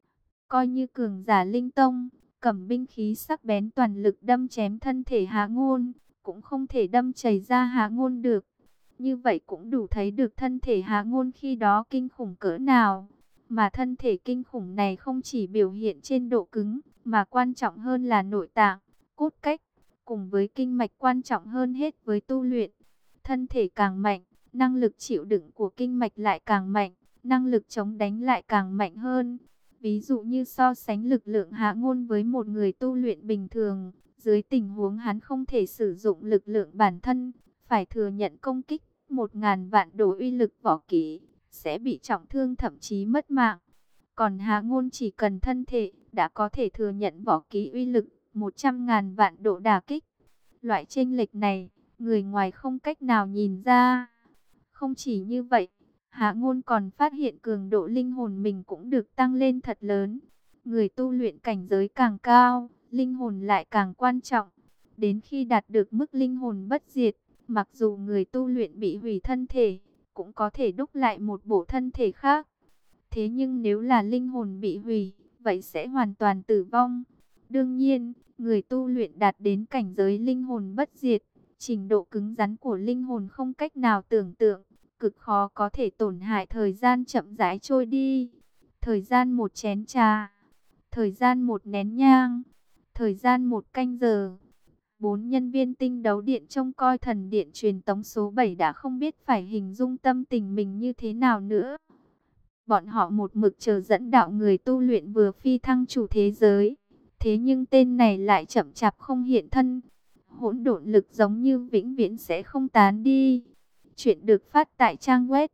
Coi như cường giả linh tông, cầm binh khí sắc bén toàn lực đâm chém thân thể Hạ Ngôn, cũng không thể đâm chảy ra Hạ Ngôn được. Như vậy cũng đủ thấy được thân thể Hạ Ngôn khi đó kinh khủng cỡ nào. Mà thân thể kinh khủng này không chỉ biểu hiện trên độ cứng, mà quan trọng hơn là nội tạng, cốt cách, cùng với kinh mạch quan trọng hơn hết với tu luyện. Thân thể càng mạnh, năng lực chịu đựng của kinh mạch lại càng mạnh, năng lực chống đánh lại càng mạnh hơn. Ví dụ như so sánh lực lượng Hạ Ngôn với một người tu luyện bình thường, dưới tình huống hắn không thể sử dụng lực lượng bản thân, phải thừa nhận công kích 1000 vạn đồ uy lực võ kỹ, sẽ bị trọng thương thậm chí mất mạng. Còn Hạ Ngôn chỉ cần thân thể, đã có thể thừa nhận võ kỹ uy lực 100.000 vạn độ đả kích. Loại chênh lệch này, người ngoài không cách nào nhìn ra. Không chỉ như vậy, Hạ Ngôn còn phát hiện cường độ linh hồn mình cũng được tăng lên thật lớn. Người tu luyện cảnh giới càng cao, linh hồn lại càng quan trọng. Đến khi đạt được mức linh hồn bất diệt, mặc dù người tu luyện bị hủy thân thể, cũng có thể đúc lại một bộ thân thể khác. Thế nhưng nếu là linh hồn bị hủy, vậy sẽ hoàn toàn tử vong. Đương nhiên, người tu luyện đạt đến cảnh giới linh hồn bất diệt, trình độ cứng rắn của linh hồn không cách nào tưởng tượng, cực khó có thể tổn hại thời gian chậm rãi trôi đi. Thời gian một chén trà, thời gian một nén nhang, thời gian một canh giờ. 4 nhân viên tinh đấu điện trông coi thần điện truyền tống số 7 đã không biết phải hình dung tâm tình mình như thế nào nữa. Bọn họ một mực chờ dẫn đạo người tu luyện vừa phi thăng chủ thế giới. Thế nhưng tên này lại chậm chạp không hiện thân. Hỗn độn lực giống như vĩnh viễn sẽ không tán đi. Chuyện được phát tại trang web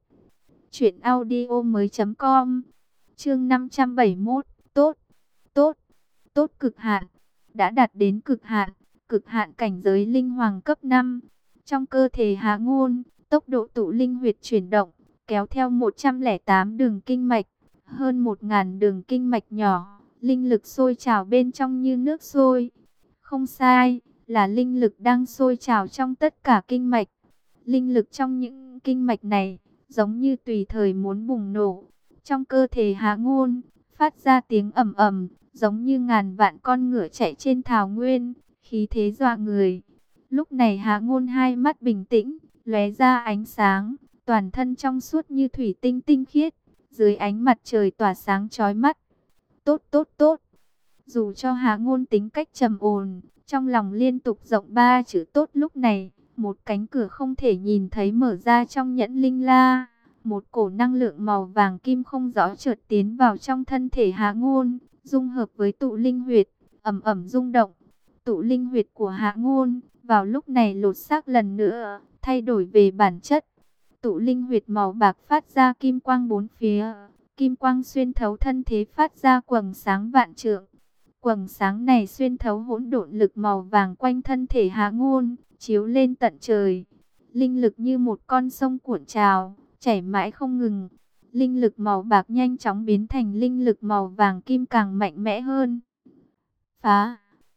truyệnaudiomoi.com. Chương 571, tốt, tốt, tốt cực hạn. Đã đạt đến cực hạn cảnh giới linh hoàng cấp 5. Trong cơ thể Hạ Ngôn, tốc độ tụ linh huyệt chuyển động, kéo theo 108 đường kinh mạch, hơn 1.000 đường kinh mạch nhỏ, linh lực sôi trào bên trong như nước sôi. Không sai, là linh lực đang sôi trào trong tất cả kinh mạch. Linh lực trong những kinh mạch này, giống như tùy thời muốn bùng nổ. Trong cơ thể Hạ Ngôn, phát ra tiếng ầm ầm, giống như ngàn vạn con ngựa chạy trên thảo nguyên, khí thế dọa người. Lúc này Hạ Ngôn hai mắt bình tĩnh, lóe ra ánh sáng, toàn thân trong suốt như thủy tinh tinh khiết, dưới ánh mặt trời tỏa sáng chói mắt. Tốt, tốt, tốt. Dù cho Hạ Ngôn tính cách trầm ổn, trong lòng liên tục rộng ba chữ tốt, lúc này, một cánh cửa không thể nhìn thấy mở ra trong nhẫn linh la. Một cổ năng lượng màu vàng kim không rõ chợt tiến vào trong thân thể Hạ Ngôn, dung hợp với tụ linh huyệt, ầm ầm rung động. Tụ linh huyệt của Hạ Ngôn vào lúc này lột xác lần nữa, thay đổi về bản chất. Tụ linh huyệt màu bạc phát ra kim quang bốn phía, kim quang xuyên thấu thân thế phát ra quầng sáng vạn trượng. Quầng sáng này xuyên thấu hỗn độn lực màu vàng quanh thân thể Hạ Ngôn, chiếu lên tận trời. Linh lực như một con sông cuộn trào, chảy mãi không ngừng. Linh lực màu bạc nhanh chóng biến thành linh lực màu vàng kim càng mạnh mẽ hơn. Phá!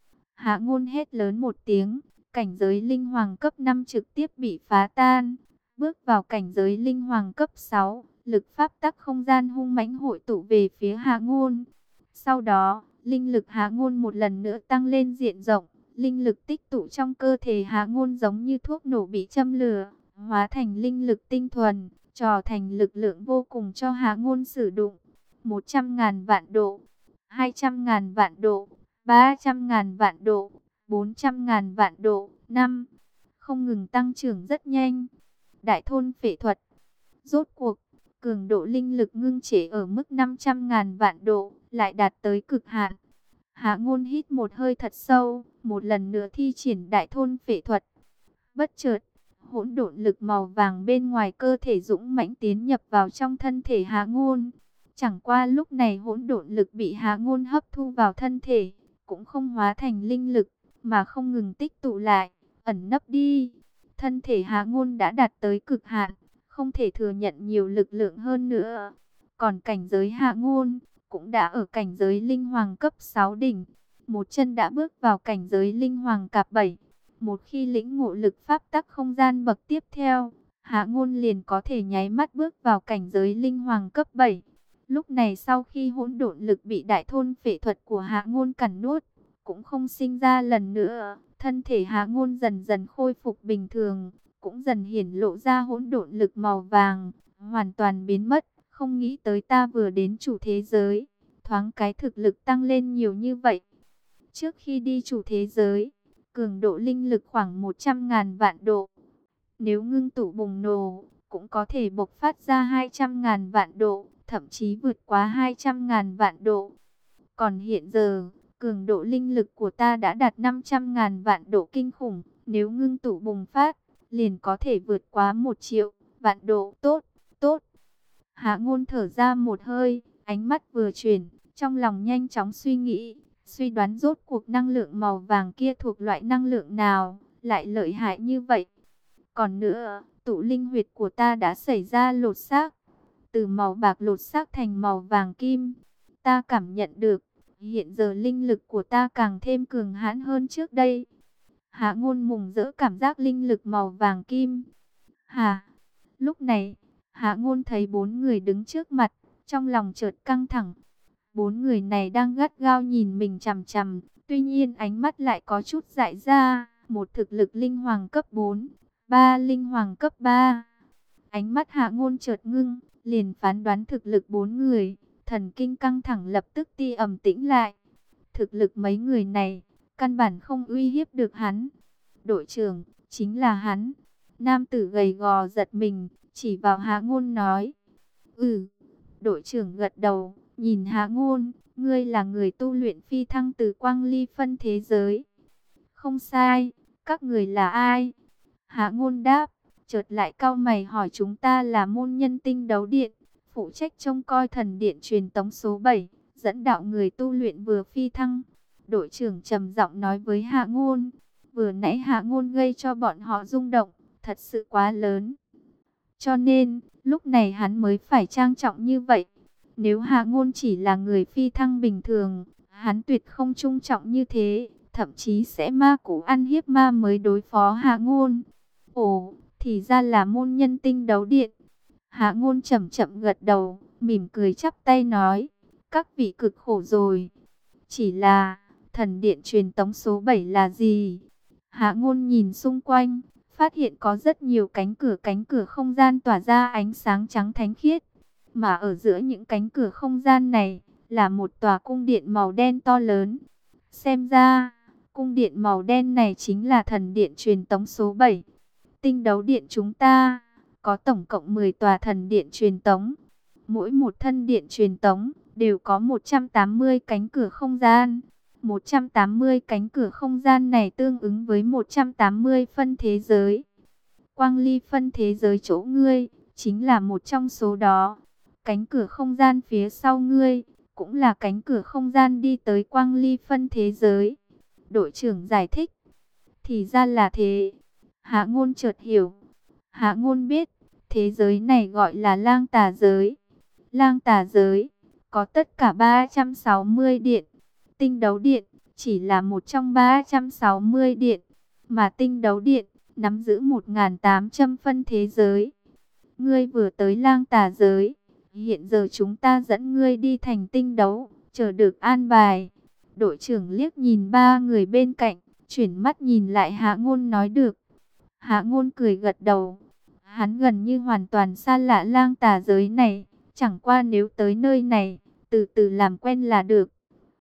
Hạ Ngôn hét lớn một tiếng, cảnh giới linh hoàng cấp 5 trực tiếp bị phá tan. Bước vào cảnh giới linh hoàng cấp 6, lực pháp tắc không gian hung mãnh hội tụ về phía Hạ Ngôn. Sau đó, linh lực Hạ Ngôn một lần nữa tăng lên diện rộng. Linh lực tích tụ trong cơ thể Hạ Ngôn giống như thuốc nổ bị châm lửa, hóa thành linh lực tinh thuần, trò thành lực lượng vô cùng cho Hạ Ngôn sử dụng. 100.000 vạn độ, 200.000 vạn độ, 300.000 vạn độ, 400.000 vạn độ, không ngừng tăng trưởng rất nhanh. Đại thôn phệ thuật. Rốt cuộc, cường độ linh lực ngưng chế ở mức 500.000 vạn độ, lại đạt tới cực hạn. Hạ Ngôn hít một hơi thật sâu, một lần nữa thi triển đại thôn phệ thuật. Bất chợt, hỗn độn lực màu vàng bên ngoài cơ thể dũng mãnh tiến nhập vào trong thân thể Hạ Ngôn. Chẳng qua lúc này hỗn độn lực bị Hạ Ngôn hấp thu vào thân thể, cũng không hóa thành linh lực, mà không ngừng tích tụ lại, ẩn nấp đi. Thân thể Hạ Ngôn đã đạt tới cực hạn, không thể thừa nhận nhiều lực lượng hơn nữa. Còn cảnh giới Hạ Ngôn cũng đã ở cảnh giới linh hoàng cấp 6 đỉnh, một chân đã bước vào cảnh giới linh hoàng cạp 7. Một khi lĩnh ngộ lực pháp tắc không gian bậc tiếp theo, Hạ Ngôn liền có thể nháy mắt bước vào cảnh giới linh hoàng cấp 7. Lúc này sau khi hỗn độn lực bị đại thôn phệ thuật của Hạ Ngôn cắn nuốt, cũng không sinh ra lần nữa, thân thể Hạ Ngôn dần dần khôi phục bình thường, cũng dần hiển lộ ra hỗn độn lực màu vàng, hoàn toàn biến mất. Không nghĩ tới ta vừa đến chủ thế giới, thoáng cái thực lực tăng lên nhiều như vậy. Trước khi đi chủ thế giới, cường độ linh lực khoảng 100.000 vạn độ. Nếu ngưng tụ bùng nổ, cũng có thể bộc phát ra 200.000 vạn độ, thậm chí vượt quá 200.000 vạn độ. Còn hiện giờ, cường độ linh lực của ta đã đạt 500.000 vạn độ kinh khủng. Nếu ngưng tụ bùng phát, liền có thể vượt quá 1 triệu vạn độ. Tốt, tốt. Hạ Ngôn thở ra một hơi, Ánh mắt vừa chuyển, trong lòng nhanh chóng suy nghĩ, suy đoán rốt cuộc năng lượng màu vàng kia thuộc loại năng lượng nào, lại lợi hại như vậy. Còn nữa, tụ linh huyệt của ta đã xảy ra lột xác, từ màu bạc lột xác thành màu vàng kim. Ta cảm nhận được, hiện giờ linh lực của ta càng thêm cường hãn hơn trước đây. Hạ Ngôn mừng rỡ cảm giác linh lực màu vàng kim. Hà, lúc này, Hạ Ngôn thấy 4 người đứng trước mặt, trong lòng chợt căng thẳng. 4 người này đang gắt gao nhìn mình chằm chằm, tuy nhiên ánh mắt lại có chút dại ra. Một thực lực linh hoàng cấp 4, 3 linh hoàng cấp 3. Ánh mắt Hạ Ngôn chợt ngưng, liền phán đoán thực lực 4 người, thần kinh căng thẳng lập tức tĩnh lại. Thực lực mấy người này, căn bản không uy hiếp được hắn. Đội trưởng, chính là hắn. Nam tử gầy gò giật mình, chỉ vào Hạ Ngôn nói. Ừ, đội trưởng gật đầu, nhìn Hạ Ngôn, ngươi là người tu luyện phi thăng từ Quang Ly phân thế giới. Không sai, các người là ai? Hạ Ngôn đáp, chợt lại cau mày hỏi chúng ta là môn nhân Tinh Đấu Điện, phụ trách trông coi thần điện truyền tống số 7, dẫn đạo người tu luyện vừa phi thăng. Đội trưởng trầm giọng nói với Hạ Ngôn, vừa nãy Hạ Ngôn gây cho bọn họ rung động, thật sự quá lớn. Cho nên, lúc này hắn mới phải trang trọng như vậy. Nếu Hạ Ngôn chỉ là người phi thăng bình thường, hắn tuyệt không trung trọng như thế, thậm chí sẽ ma cũ ăn hiếp ma mới đối phó Hạ Ngôn. Ồ, thì ra là môn nhân Tinh Đấu Điện. Hạ Ngôn chậm chậm gật đầu, mỉm cười chắp tay nói, các vị cực khổ rồi. Chỉ là, thần điện truyền tống số 7 là gì? Hạ Ngôn nhìn xung quanh, phát hiện có rất nhiều cánh cửa không gian tỏa ra ánh sáng trắng thánh khiết. Mà ở giữa những cánh cửa không gian này, là một tòa cung điện màu đen to lớn. Xem ra, cung điện màu đen này chính là thần điện truyền tống số 7. Tinh Đấu Điện chúng ta có tổng cộng 10 tòa thần điện truyền tống. Mỗi một thân điện truyền tống đều có 180 cánh cửa không gian. 180 cánh cửa không gian này tương ứng với 180 phân thế giới. Quang Ly phân thế giới chỗ ngươi chính là một trong số đó. Cánh cửa không gian phía sau ngươi cũng là cánh cửa không gian đi tới Quang Ly phân thế giới. Đội trưởng giải thích. Thì ra là thế. Hạ Ngôn chợt hiểu. Hạ Ngôn biết, thế giới này gọi là Lang Tà giới. Lang Tà giới có tất cả 360 điện. Tinh Đấu Điện chỉ là một trong 360 điện, mà Tinh Đấu Điện nắm giữ 1.800 phân thế giới. Ngươi vừa tới Lang Tà giới, hiện giờ chúng ta dẫn ngươi đi thành tinh đấu, chờ được an bài. Đội trưởng liếc nhìn 3 người bên cạnh, chuyển mắt nhìn lại Hạ Ngôn nói được. Hạ Ngôn cười gật đầu. Hắn gần như hoàn toàn xa lạ Lang Tà giới này, chẳng qua nếu tới nơi này, từ từ làm quen là được.